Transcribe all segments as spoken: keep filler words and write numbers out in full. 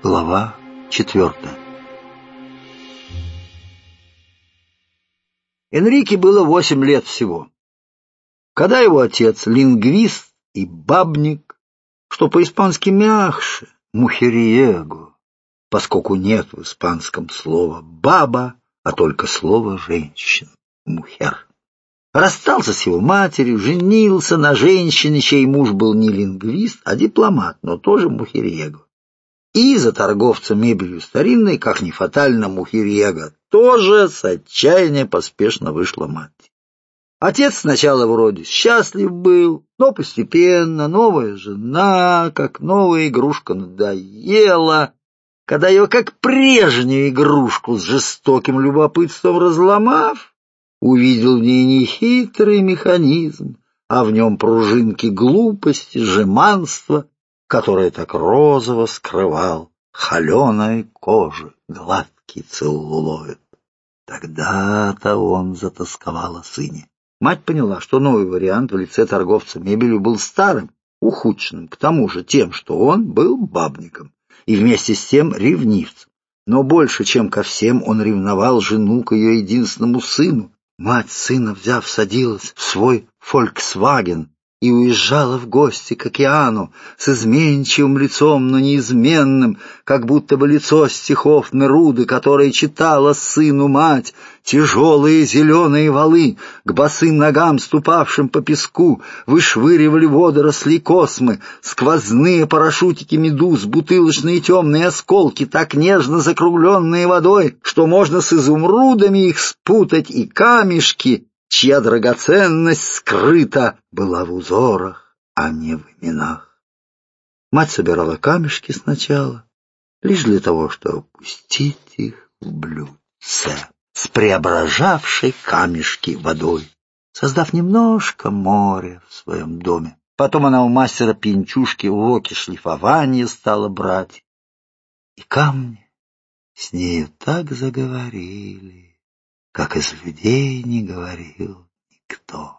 Глава четвертая. Энрике было восемь лет всего, когда его отец, лингвист и бабник, что по-испански мягче, мухериего, поскольку нет в испанском слова «баба», а только слово «женщина», «мухер», расстался с его матерью, женился на женщине, чей муж был не лингвист, а дипломат, но тоже мухериего. И за торговца мебелью старинной, как ни фатально, мухериего, тоже с отчаяния поспешно вышла мать. Отец сначала вроде счастлив был, но постепенно новая жена, как новая игрушка, надоела, когда ее, как прежнюю игрушку, с жестоким любопытством разломав, увидел в ней не хитрый механизм, а в нем пружинки глупости, жеманства, которое так розово скрывал холеной кожи гладкий целлулоид. Тогда-то он затосковал о сыне. Мать поняла, что новый вариант в лице торговца мебелью был старым, ухудшенным, к тому же тем, что он был бабником и вместе с тем ревнивцем. Но больше, чем ко всем, он ревновал жену к ее единственному сыну. Мать сына, взяв, садилась в свой «Фольксваген» и уезжала в гости к океану с изменчивым лицом, но неизменным, как будто бы лицо стихов Неруды, которое читала сыну мать. Тяжелые зеленые валы, к босым ногам, ступавшим по песку, вышвыривали водоросли космы, сквозные парашютики медуз, бутылочные темные осколки, так нежно закругленные водой, что можно с изумрудами их спутать, и камешки, чья драгоценность скрыта была в узорах, а не в именах. Мать собирала камешки сначала, лишь для того, чтобы опустить их в блюдце с преображавшей камешки водой, создав немножко моря в своем доме. Потом она у мастера пьянчушки уроки шлифования стала брать, и камни с нею так заговорили, как из людей не говорил никто.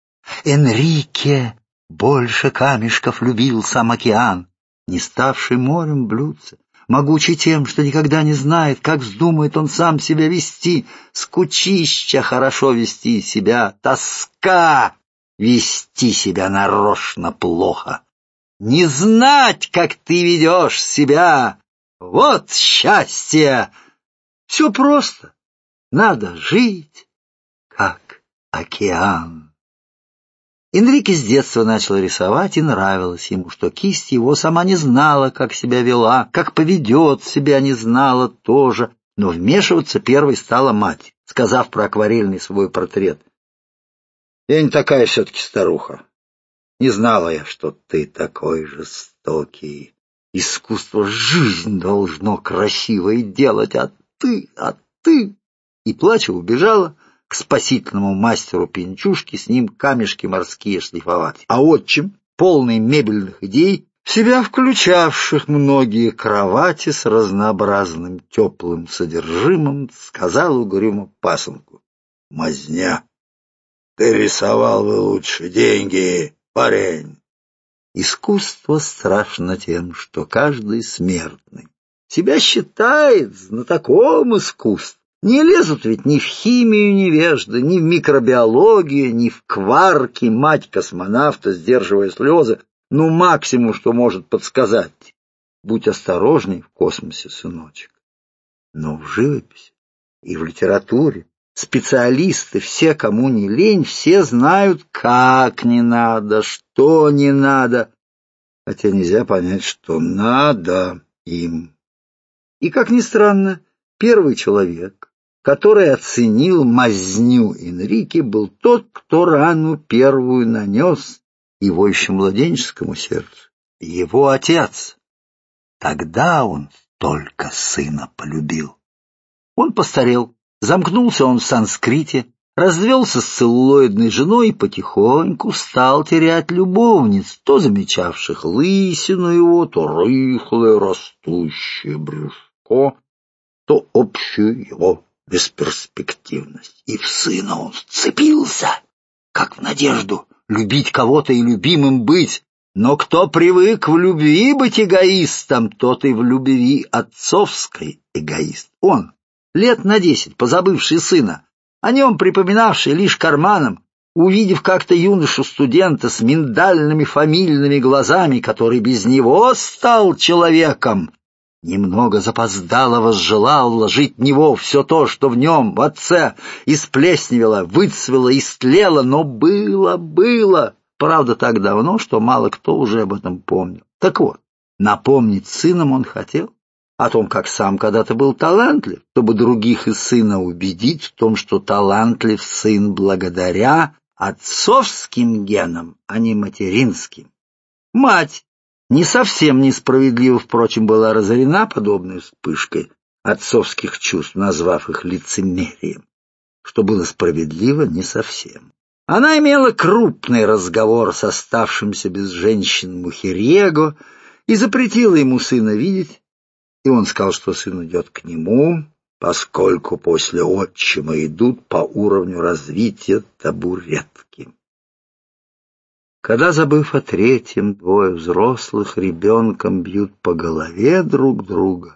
Энрике больше камешков любил сам океан, не ставший морем блюдце, могучий тем, что никогда не знает, как вздумает он сам себя вести, скучища хорошо вести себя, тоска вести себя нарочно плохо. Не знать, как ты ведешь себя, вот счастье! Все просто. Надо жить, как океан. Энрике с детства начал рисовать, и нравилось ему, что кисть его сама не знала, как себя вела, как поведет себя не знала тоже, но вмешиваться первой стала мать, сказав про акварельный свой портрет: «Я не такая все-таки старуха. Не знала я, что ты такой жестокий. Искусство жизнь должно красивой делать, а ты, а ты...» И, плача, убежала к спасительному мастеру пьянчушки с ним камешки морские шлифовать. А отчим, полный мебельных идей, в себя включавших многие кровати с разнообразным теплым содержимым, сказал угрюмо пасынку: «Мазня, ты рисовал бы лучше деньги, парень». Искусство страшно тем, что каждый смертный себя считает знатоком искусства. Не лезут ведь ни в химию невежды, ни в микробиологию, ни в кварки. Мать космонавта, сдерживая слезы, ну максимум, что может подсказать: будь осторожней в космосе, сыночек. Но в живописи и в литературе специалисты, все, кому не лень, все знают, как не надо, что не надо, хотя нельзя понять, что надо им. И, как ни странно, первый человек, который оценил мазню Энрике, был тот, кто рану первую нанес его еще младенческому сердцу. Его отец. Тогда он только сына полюбил. Он постарел, замкнулся он в санскрите, развелся с целлулоидной женой и потихоньку стал терять любовниц, то замечавших лысину его, то рыхлое растущее брюшко, то общую его бесперспективность. И в сына он вцепился, как в надежду любить кого-то и любимым быть, Но кто привык в любви быть эгоистом, тот и в любви отцовской эгоист. Он, лет на десять, позабывший сына, о нем припоминавший лишь карманом, увидев как-то юношу-студента с миндальными фамильными глазами, который без него стал человеком, немного запоздало возжелал вложить в него все то, что в нем, в отце, исплесневело, выцвело, истлело, но было, было, правда, так давно, что мало кто уже об этом помнил. Так вот, напомнить сыном он хотел о том, как сам когда-то был талантлив, чтобы других и сына убедить в том, что талантлив сын благодаря отцовским генам, а не материнским. Мать, не совсем несправедливо, впрочем, была разорена подобной вспышкой отцовских чувств, назвав их лицемерием, что было справедливо не совсем. Она имела крупный разговор с оставшимся без женщин Мухерьего и запретила ему сына видеть, и он сказал, что сын идет к нему, поскольку после отчима идут по уровню развития табуретки. Когда, забыв о третьем, двое взрослых ребенком бьют по голове друг друга,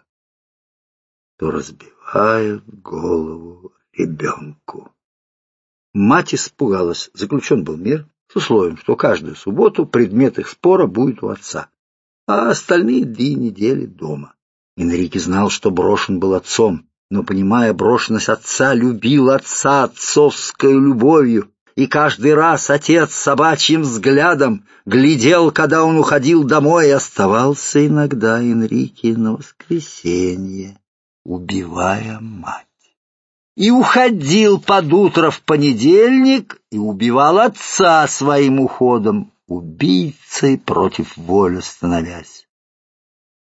то разбивают голову ребенку. Мать испугалась, заключен был мир с условием, что каждую субботу предмет их спора будет у отца, а остальные дни недели дома. Энрике знал, что брошен был отцом, но, понимая брошенность отца, любил отца отцовской любовью, и каждый раз отец собачьим взглядом глядел, когда он уходил домой, и оставался иногда Энрике на воскресенье, убивая мать. И уходил под утро в понедельник и убивал отца своим уходом, убийцей против воли становясь.